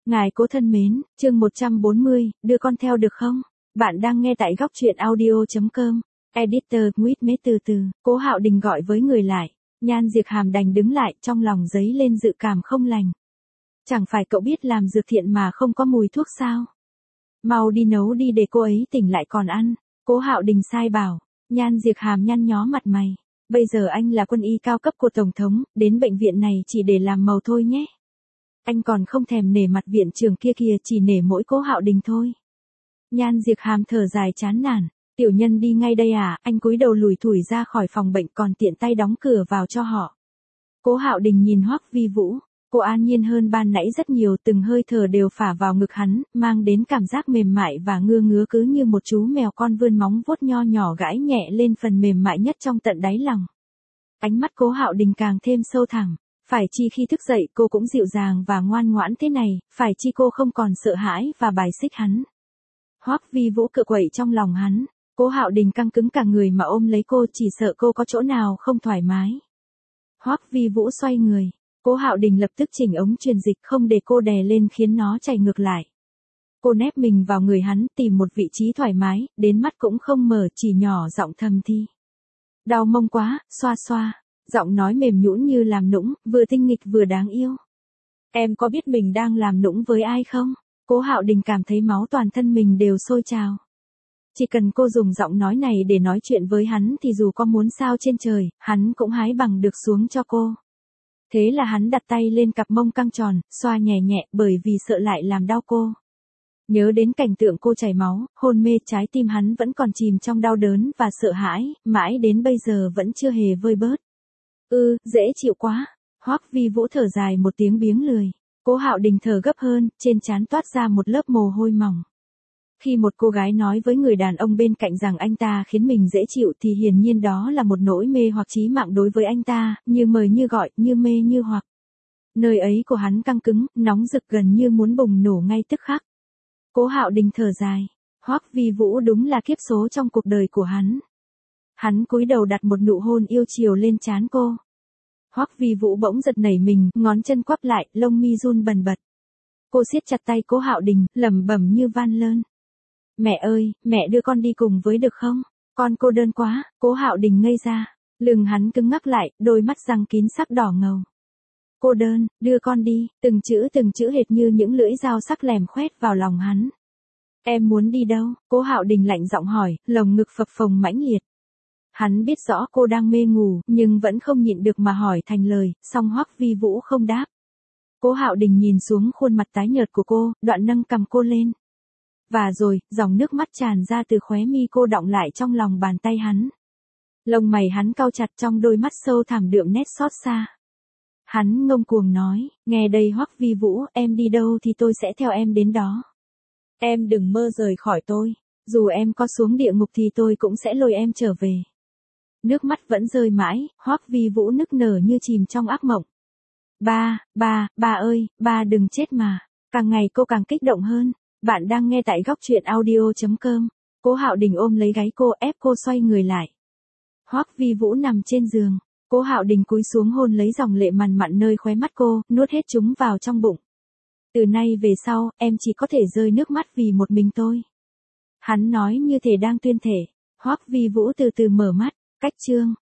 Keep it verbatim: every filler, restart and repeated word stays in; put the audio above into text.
Ngài cố thân mến, chương một trăm bốn mươi, đưa con theo được không? Bạn đang nghe tại góc truyện audio.com. Editor, Nguyết Mế từ từ, Cố Hạo Đình gọi với người lại. Nhan Diệp Hàm đành đứng lại, trong lòng dấy lên dự cảm không lành. Chẳng phải cậu biết làm dược thiện mà không có mùi thuốc sao? Mau đi nấu đi để cô ấy tỉnh lại còn ăn. Cố Hạo Đình sai bảo. Nhan Diệp Hàm nhăn nhó mặt mày. Bây giờ anh là quân y cao cấp của Tổng thống, đến bệnh viện này chỉ để làm màu thôi nhé. Anh còn không thèm nể mặt viện trưởng kia kìa, chỉ nể mỗi Cố Hạo Đình thôi. Nhan Diệp Hàm thở dài chán nản. Tiểu nhân đi ngay đây à? Anh cúi đầu lủi thủi ra khỏi phòng bệnh còn tiện tay đóng cửa vào cho họ. Cố Hạo Đình nhìn Hoắc Vi Vũ. Cô an nhiên hơn ban nãy rất nhiều, từng hơi thở đều phả vào ngực hắn, mang đến cảm giác mềm mại và ngưa ngứa cứ như một chú mèo con vươn móng vuốt nho nhỏ gãi nhẹ lên phần mềm mại nhất trong tận đáy lòng. Ánh mắt Cố Hạo Đình càng thêm sâu thẳm. Phải chi khi thức dậy cô cũng dịu dàng và ngoan ngoãn thế này, phải chi cô không còn sợ hãi và bài xích hắn. Hoắc Vi Vũ cựa quậy trong lòng hắn. Cố Hạo Đình căng cứng cả người mà ôm lấy cô, chỉ sợ cô có chỗ nào không thoải mái. Hoắc Vi Vũ xoay người. Cố Hạo Đình lập tức chỉnh ống truyền dịch không để cô đè lên khiến nó chảy ngược lại. Cô nép mình vào người hắn tìm một vị trí thoải mái, đến mắt cũng không mở, chỉ nhỏ giọng thầm thì. Đau mông quá, xoa xoa. Giọng nói mềm nhũn như làm nũng, vừa tinh nghịch vừa đáng yêu. Em có biết mình đang làm nũng với ai không? Cố Hạo Đình cảm thấy máu toàn thân mình đều sôi trào. Chỉ cần cô dùng giọng nói này để nói chuyện với hắn thì dù có muốn sao trên trời, hắn cũng hái bằng được xuống cho cô. Thế là hắn đặt tay lên cặp mông căng tròn, xoa nhẹ nhẹ bởi vì sợ lại làm đau cô. Nhớ đến cảnh tượng cô chảy máu, hôn mê, trái tim hắn vẫn còn chìm trong đau đớn và sợ hãi, mãi đến bây giờ vẫn chưa hề vơi bớt. Ừ, dễ chịu quá. Hoắc Vi Vũ thở dài một tiếng biếng lười. Cố Hạo Đình thở gấp hơn, trên trán toát ra một lớp mồ hôi mỏng. Khi một cô gái nói với người đàn ông bên cạnh rằng anh ta khiến mình dễ chịu thì hiển nhiên đó là một nỗi mê hoặc chí mạng đối với anh ta, như mời như gọi, như mê như hoặc. Nơi ấy của hắn căng cứng, nóng rực gần như muốn bùng nổ ngay tức khắc. Cố Hạo Đình thở dài. Hoắc Vi Vũ đúng là kiếp số trong cuộc đời của hắn. Hắn cúi đầu đặt một nụ hôn yêu chiều lên trán cô. Hoắc Vi Vũ bỗng giật nảy mình, ngón chân quắp lại, lông mi run bần bật. Cô siết chặt tay Cố Hạo Đình, lẩm bẩm như van lơn. Mẹ ơi, mẹ đưa con đi cùng với được không? Con cô đơn quá. Cố Hạo Đình ngây ra. Lưng hắn cứng ngắc lại, đôi mắt răng kín sắc đỏ ngầu. Cô đơn, đưa con đi, từng chữ từng chữ hệt như những lưỡi dao sắc lèm khoét vào lòng hắn. Em muốn đi đâu? Cố Hạo Đình lạnh giọng hỏi, lồng ngực phập phồng mãnh liệt. Hắn biết rõ cô đang mê ngủ, nhưng vẫn không nhịn được mà hỏi thành lời, song Hoắc Vi Vũ không đáp. Cố Hạo Đình nhìn xuống khuôn mặt tái nhợt của cô, đoạn nâng cầm cô lên. Và rồi, dòng nước mắt tràn ra từ khóe mi cô đọng lại trong lòng bàn tay hắn. Lông mày hắn cau chặt, trong đôi mắt sâu thẳm đượm nét xót xa. Hắn ngông cuồng nói, nghe đây Hoắc Vi Vũ, em đi đâu thì tôi sẽ theo em đến đó. Em đừng mơ rời khỏi tôi, dù em có xuống địa ngục thì tôi cũng sẽ lôi em trở về. Nước mắt vẫn rơi mãi, Hoắc Vi Vũ nức nở như chìm trong ác mộng. Ba, ba, ba ơi, ba đừng chết mà. Càng ngày cô càng kích động hơn. Bạn đang nghe tại góc truyện audio.com. Cố Hạo Đình ôm lấy gáy cô, ép cô xoay người lại. Hoắc Vi Vũ nằm trên giường. Cố Hạo Đình cúi xuống hôn lấy dòng lệ mằn mặn nơi khóe mắt cô, nuốt hết chúng vào trong bụng. Từ nay về sau, em chỉ có thể rơi nước mắt vì một mình tôi. Hắn nói như thể đang tuyên thể. Hoắc Vi Vũ từ từ mở mắt. Cách chương